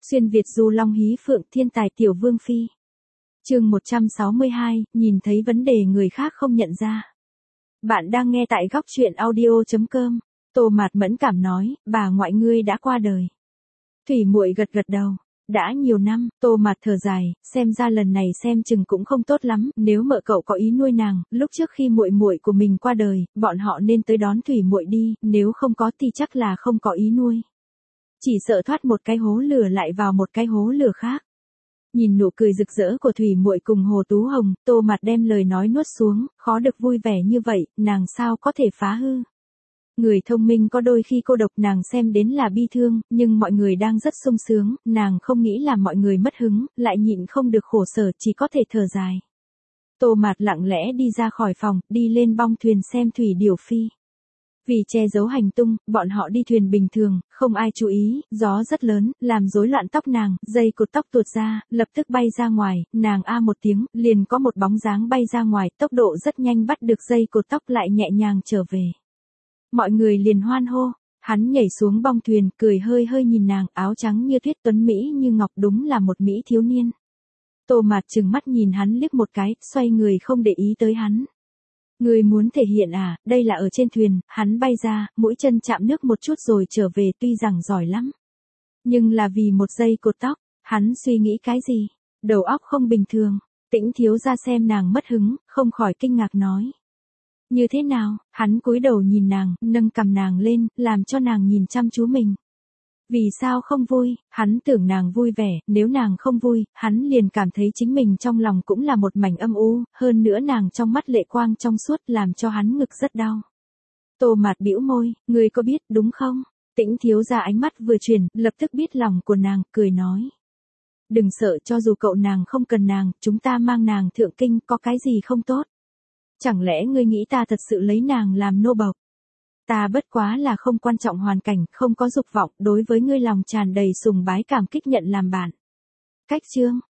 Xuyên Việt du long hí phượng thiên tài tiểu vương phi. Chương 162, nhìn thấy vấn đề người khác không nhận ra. Bạn đang nghe tại góc truyện audio.com. Tô Mạt mẫn cảm nói, bà ngoại ngươi đã qua đời. Thủy muội gật gật đầu. Đã nhiều năm, Tô Mạt thở dài, xem ra lần này xem chừng cũng không tốt lắm, nếu mợ cậu có ý nuôi nàng, lúc trước khi muội muội của mình qua đời, bọn họ nên tới đón Thủy muội đi, nếu không có thì chắc là không có ý nuôi. Chỉ sợ thoát một cái hố lửa lại vào một cái hố lửa khác. Nhìn nụ cười rực rỡ của Thủy muội cùng Hồ Tú Hồng, Tô Mạt đem lời nói nuốt xuống, khó được vui vẻ như vậy, nàng sao có thể phá hư. Người thông minh có đôi khi cô độc, nàng xem đến là bi thương, nhưng mọi người đang rất sung sướng, nàng không nghĩ làm mọi người mất hứng, lại nhịn không được khổ sở, chỉ có thể thở dài. Tô Mạt lặng lẽ đi ra khỏi phòng, đi lên bong thuyền xem Thủy Điểu Phi. Vì che giấu hành tung, bọn họ đi thuyền bình thường, không ai chú ý, gió rất lớn, làm rối loạn tóc nàng, dây cột tóc tuột ra, lập tức bay ra ngoài, nàng a một tiếng, liền có một bóng dáng bay ra ngoài, tốc độ rất nhanh bắt được dây cột tóc lại nhẹ nhàng trở về. Mọi người liền hoan hô, hắn nhảy xuống bong thuyền, cười hơi hơi nhìn nàng, áo trắng như tuyết tuấn mỹ như ngọc, đúng là một mỹ thiếu niên. Tô Mạt trừng mắt nhìn hắn liếc một cái, xoay người không để ý tới hắn. Người muốn thể hiện à, đây là ở trên thuyền, hắn bay ra, mũi chân chạm nước một chút rồi trở về, tuy rằng giỏi lắm. Nhưng là vì một dây cột tóc, hắn suy nghĩ cái gì? Đầu óc không bình thường. Tĩnh thiếu ra xem nàng mất hứng, không khỏi kinh ngạc nói. Như thế nào? Hắn cúi đầu nhìn nàng, nâng cằm nàng lên, làm cho nàng nhìn chăm chú mình. Vì sao không vui? Hắn tưởng nàng vui vẻ, nếu nàng không vui, hắn liền cảm thấy chính mình trong lòng cũng là một mảnh âm u, hơn nữa nàng trong mắt lệ quang trong suốt làm cho hắn ngực rất đau. Tô Mạt bĩu môi, ngươi có biết đúng không? Tĩnh thiếu ra ánh mắt vừa chuyển, lập tức biết lòng của nàng, cười nói. Đừng sợ, cho dù cậu nàng không cần nàng, chúng ta mang nàng thượng kinh, có cái gì không tốt? Chẳng lẽ ngươi nghĩ ta thật sự lấy nàng làm nô bộc? Ta bất quá là không quan trọng hoàn cảnh, không có dục vọng, đối với ngươi lòng tràn đầy sùng bái cảm kích nhận làm bạn. Cách chương,